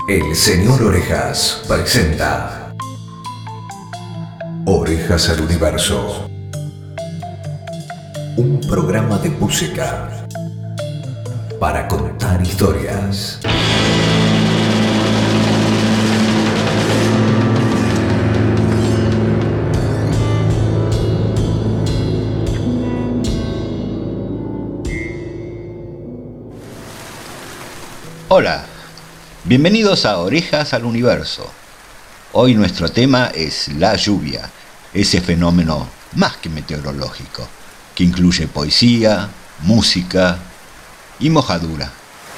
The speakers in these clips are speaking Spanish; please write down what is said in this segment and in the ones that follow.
El señor Orejas presenta Orejas al Universo, un programa de música para contar historias. Hola, bienvenidos a Orejas al Universo. Hoy nuestro tema es la lluvia, ese fenómeno más que meteorológico, que incluye poesía, música y mojadura.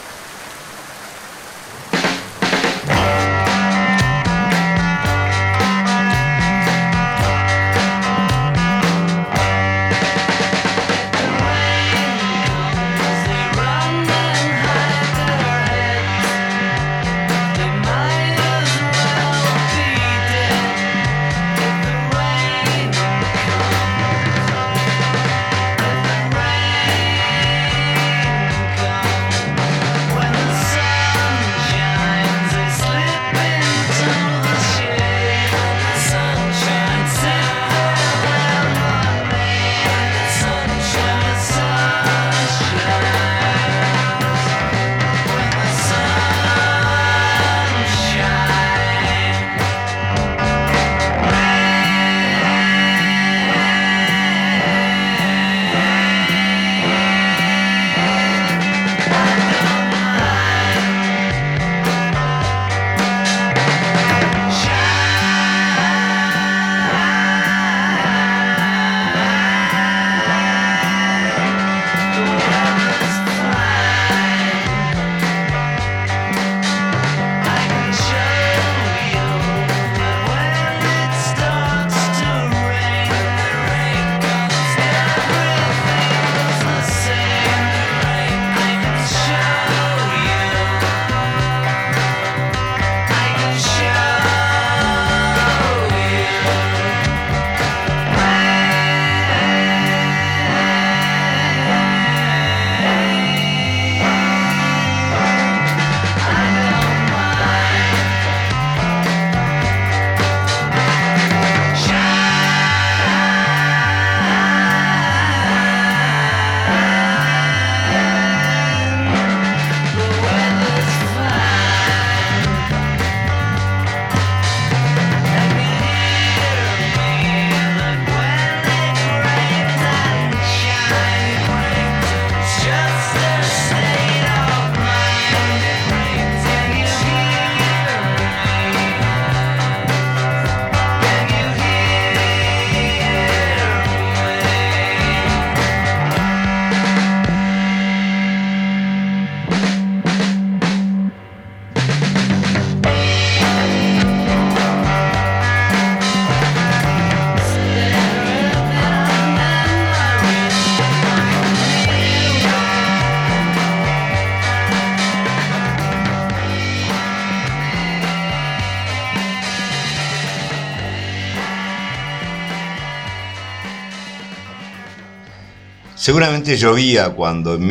Seguramente llovía cuando en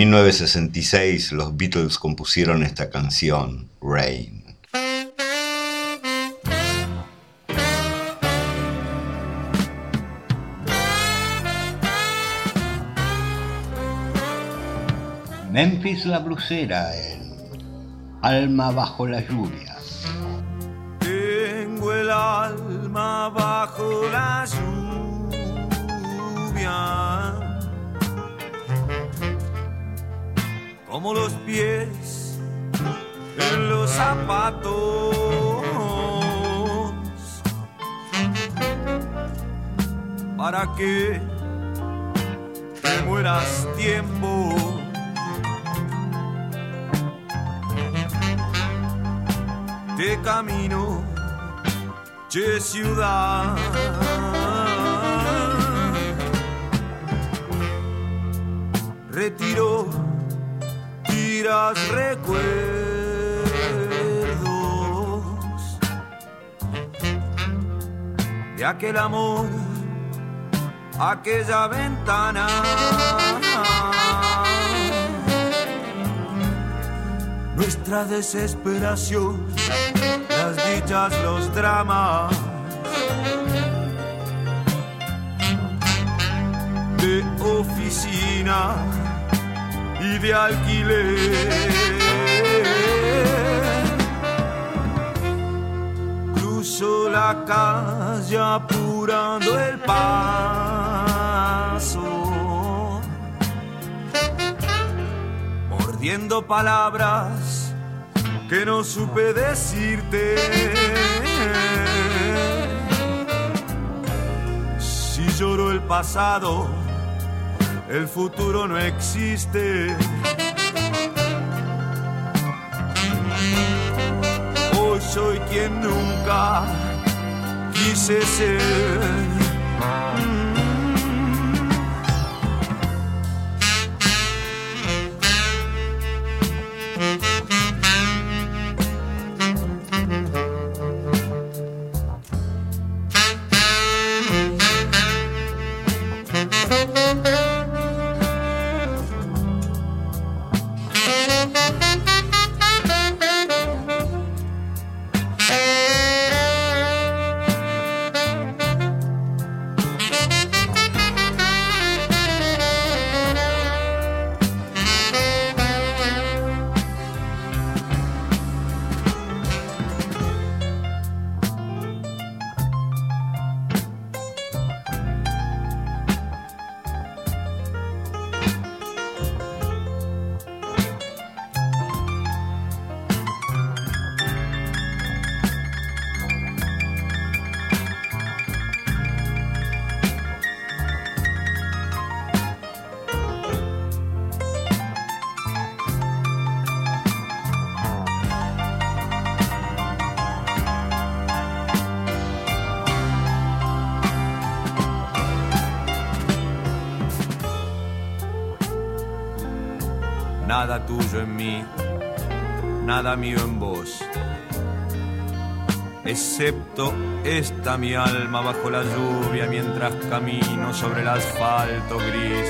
1966 los Beatles compusieron esta canción, Rain. Memphis la blusera en Alma bajo la lluvia. Tengo el alma bajo la lluvia, como los pies en los zapatos, para que te mueras tiempo. De camino, che ciudad, retiro, tiras recuerdos de aquel amor, aquella ventana nuestra desesperación, las dichas, los dramas de oficina y de alquiler. Cruzo la calle apurando el paso, mordiendo palabras que no supe decirte. Si lloro el pasado, el futuro no existe. Hoy soy quien nunca quise ser. Nada tuyo en mí, nada mío en vos, excepto esta mi alma bajo la lluvia mientras camino sobre el asfalto gris,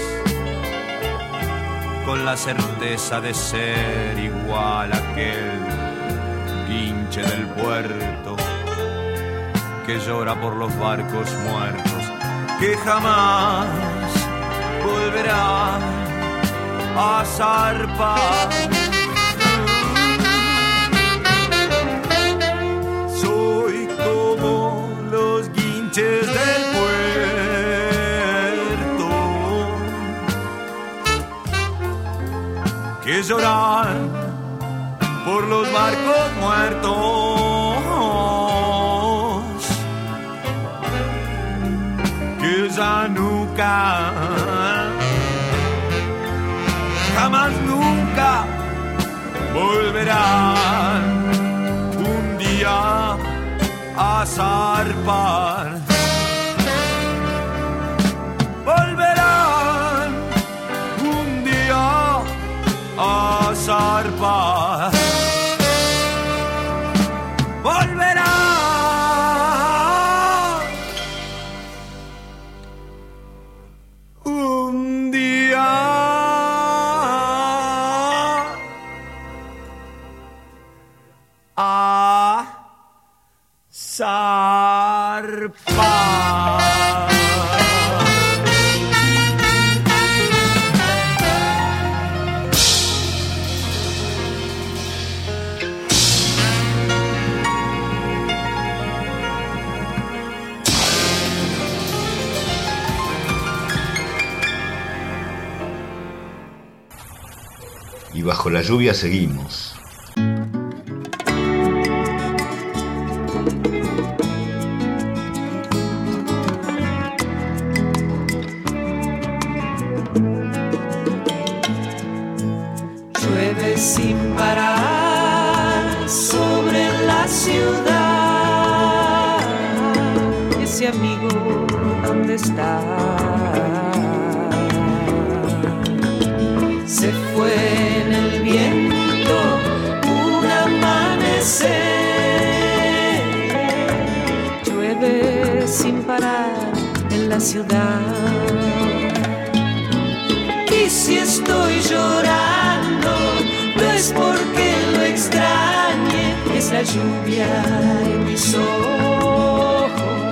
con la certeza de ser igual a aquel guinche del puerto que llora por los barcos muertos, que jamás volverá a zarpar. Soy como los guinches del puerto que lloran por los barcos muertos, que ya nunca, jamás nunca volverán un día a zarpar. Volverán un día a zarpar. Volverán un día a zarpar. Y bajo la lluvia seguimos. Llueve sin parar sobre la ciudad. Ese amigo, ¿dónde está? Se fue en el viento un amanecer. Llueve sin parar en la ciudad. Y si estoy llorando, no es porque lo es la lluvia en mis ojos,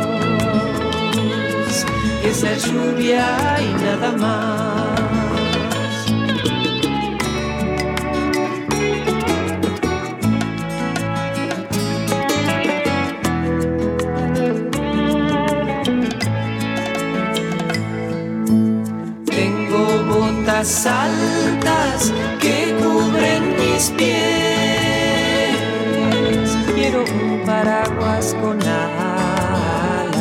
es la lluvia y nada más. Tengo botas altas que cubren mis pies, quiero un paraguas con alas,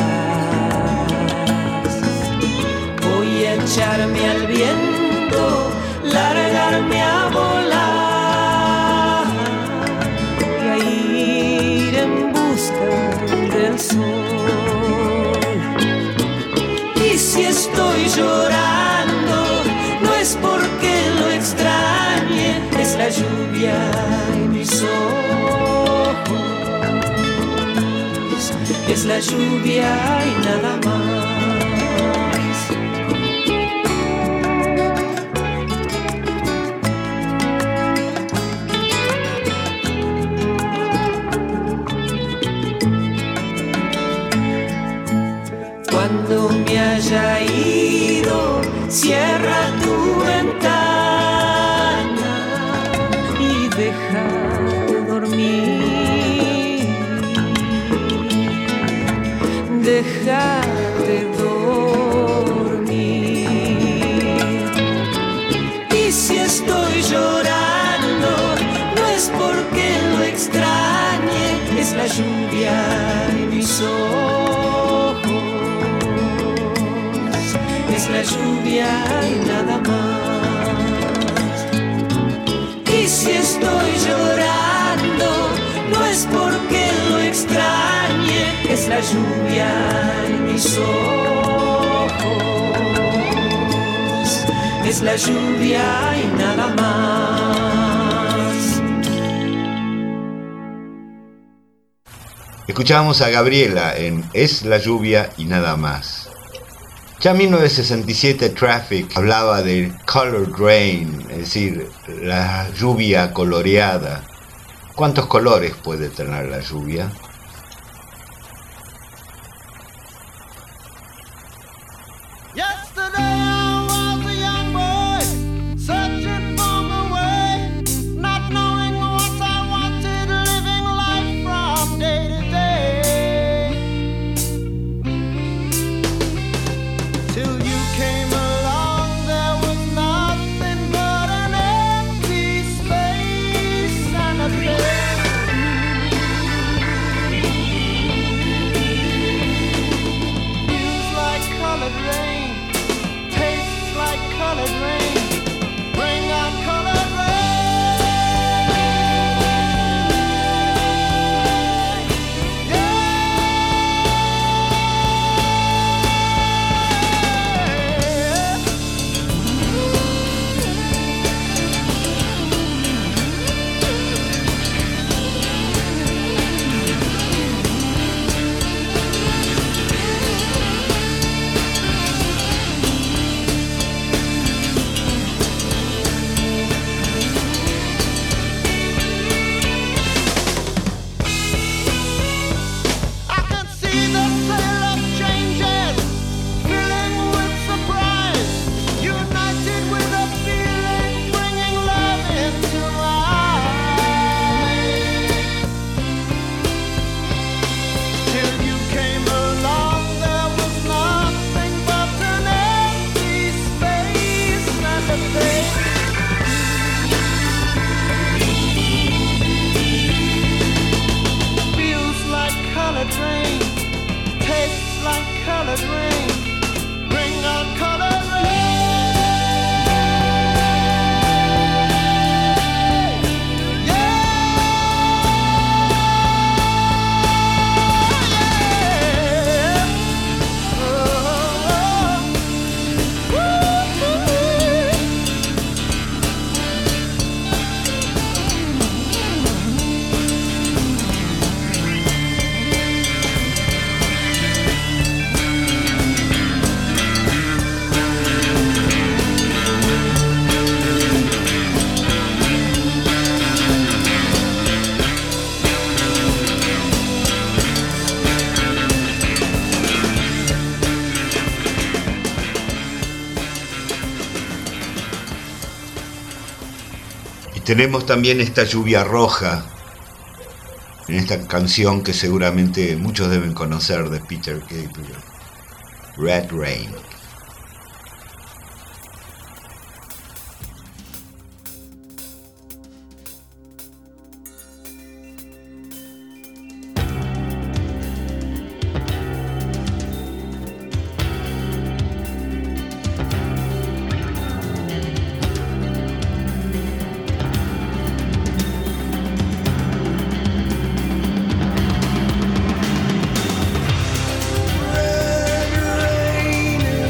voy a echarme al viento, largarme a volar, voy a ir en busca del sol. Y si estoy llorando, no es porque lo extrañe, es la lluvia en mis ojos, es la lluvia y nada más. Cuando me haya ido, cierra tu ventana y deja de dormir, deja de dormir. Y si estoy llorando, no es porque lo extrañe, es la lluvia en mis ojos, es la lluvia y nada más. Y si estoy llorando, no es porque lo extrañe, es la lluvia en mis ojos, es la lluvia y nada más. Escuchábamos a Gabriela en Es la lluvia y nada más. Ya en 1967 Traffic hablaba de colored rain, es decir, la lluvia coloreada. ¿Cuántos colores puede tener la lluvia? tenemos también esta lluvia roja en esta canción que seguramente muchos deben conocer de Peter Gabriel, Red Rain. Red rain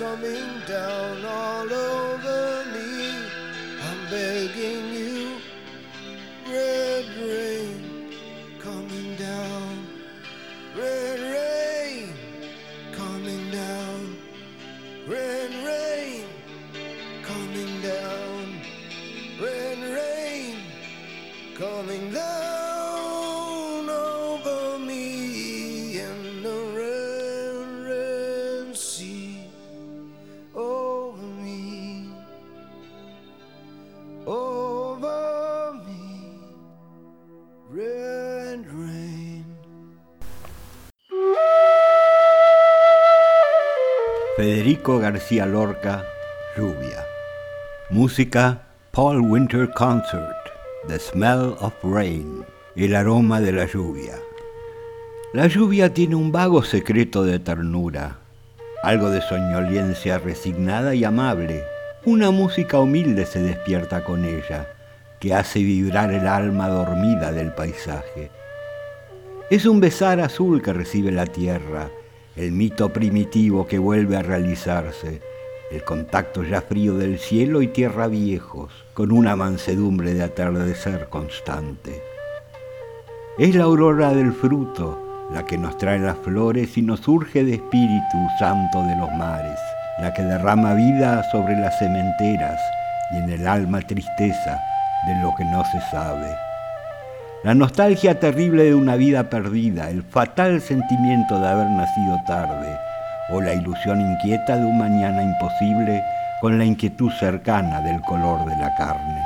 coming down all over me. I'm begging you, red rain coming down, red rain coming down, red rain coming down, red rain coming down over me in the red, red sea over me, over me, red rain. Federico García Lorca, Lluvia. Música, Paul Winter Concert, The Smell of Rain, el aroma de la lluvia. La lluvia tiene un vago secreto de ternura, algo de soñolencia resignada y amable. Una música humilde se despierta con ella, que hace vibrar el alma dormida del paisaje. Es un besar azul que recibe la tierra, el mito primitivo que vuelve a realizarse, el contacto ya frío del cielo y tierra viejos, con una mansedumbre de atardecer constante. Es la aurora del fruto, la que nos trae las flores y nos urge de espíritu santo de los mares, la que derrama vida sobre las sementeras y en el alma tristeza de lo que no se sabe. La nostalgia terrible de una vida perdida, el fatal sentimiento de haber nacido tarde, o la ilusión inquieta de un mañana imposible con la inquietud cercana del color de la carne.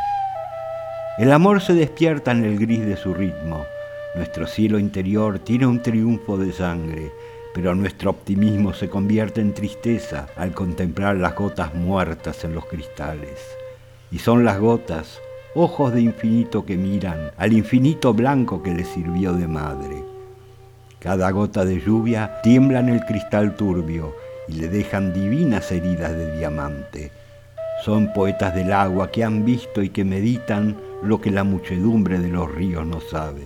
El amor se despierta en el gris de su ritmo. Nuestro cielo interior tiene un triunfo de sangre, pero nuestro optimismo se convierte en tristeza al contemplar las gotas muertas en los cristales. Y son las gotas, ojos de infinito que miran al infinito blanco que les sirvió de madre. Cada gota de lluvia tiembla en el cristal turbio y le dejan divinas heridas de diamante. Son poetas del agua que han visto y que meditan lo que la muchedumbre de los ríos no sabe.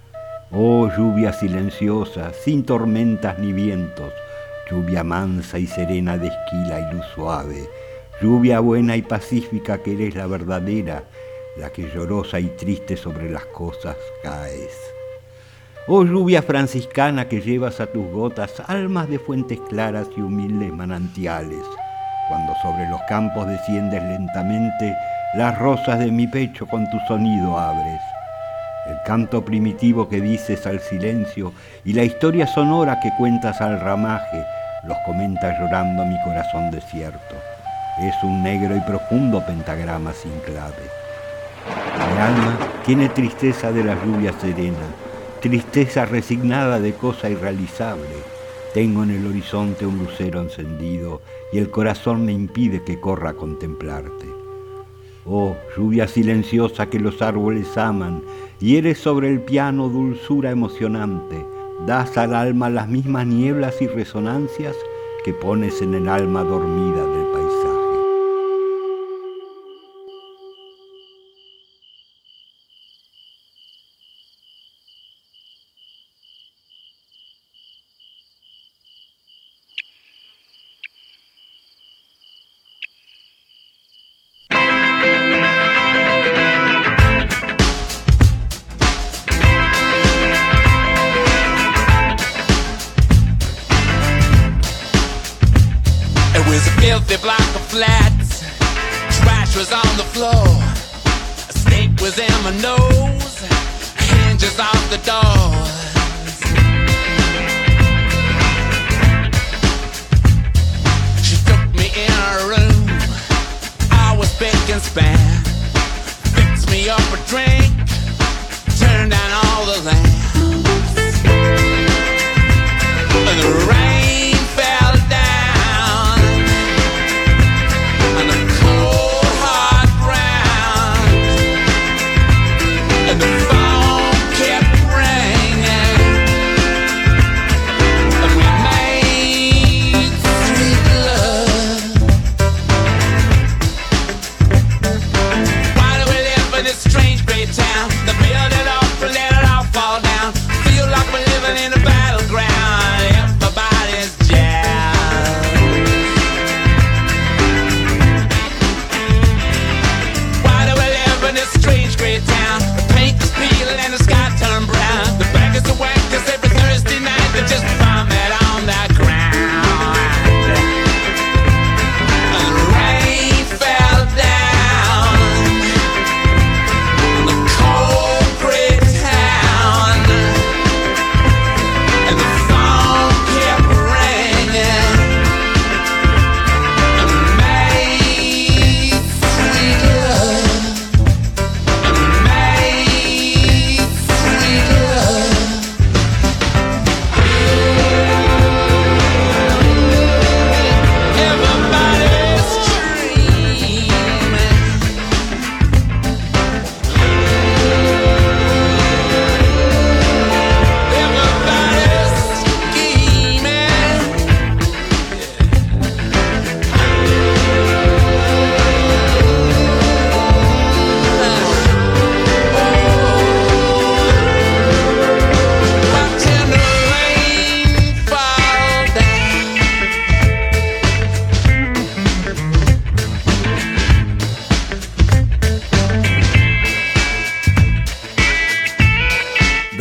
Oh lluvia silenciosa, sin tormentas ni vientos, lluvia mansa y serena de esquila y luz suave, lluvia buena y pacífica que eres la verdadera, la que llorosa y triste sobre las cosas caes. Oh lluvia franciscana que llevas a tus gotas almas de fuentes claras y humildes manantiales, cuando sobre los campos desciendes lentamente, las rosas de mi pecho con tu sonido abres. El canto primitivo que dices al silencio y la historia sonora que cuentas al ramaje, los comenta llorando mi corazón desierto. Es un negro y profundo pentagrama sin clave. Mi alma tiene tristeza de la lluvia serena, tristeza resignada de cosa irrealizable. Tengo en el horizonte un lucero encendido y el corazón me impide que corra a contemplarte. Oh, lluvia silenciosa que los árboles aman, y eres sobre el piano dulzura emocionante. Das al alma las mismas nieblas y resonancias que pones en el alma dormida del paisaje. Filthy block of flats, trash was on the floor, a snake was in my nose, hinges off the doors. She took me in her room, I was big and span, fixed me up a drink, turned down all the lamps, and the rain fell down on the cold hard ground, and the phone kept ringing.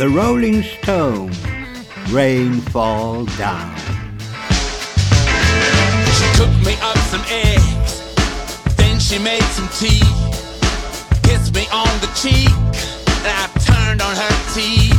The Rolling Stones, Rain Fall Down. She cooked me up some eggs, then she made some tea, kissed me on the cheek, and I turned on her teeth.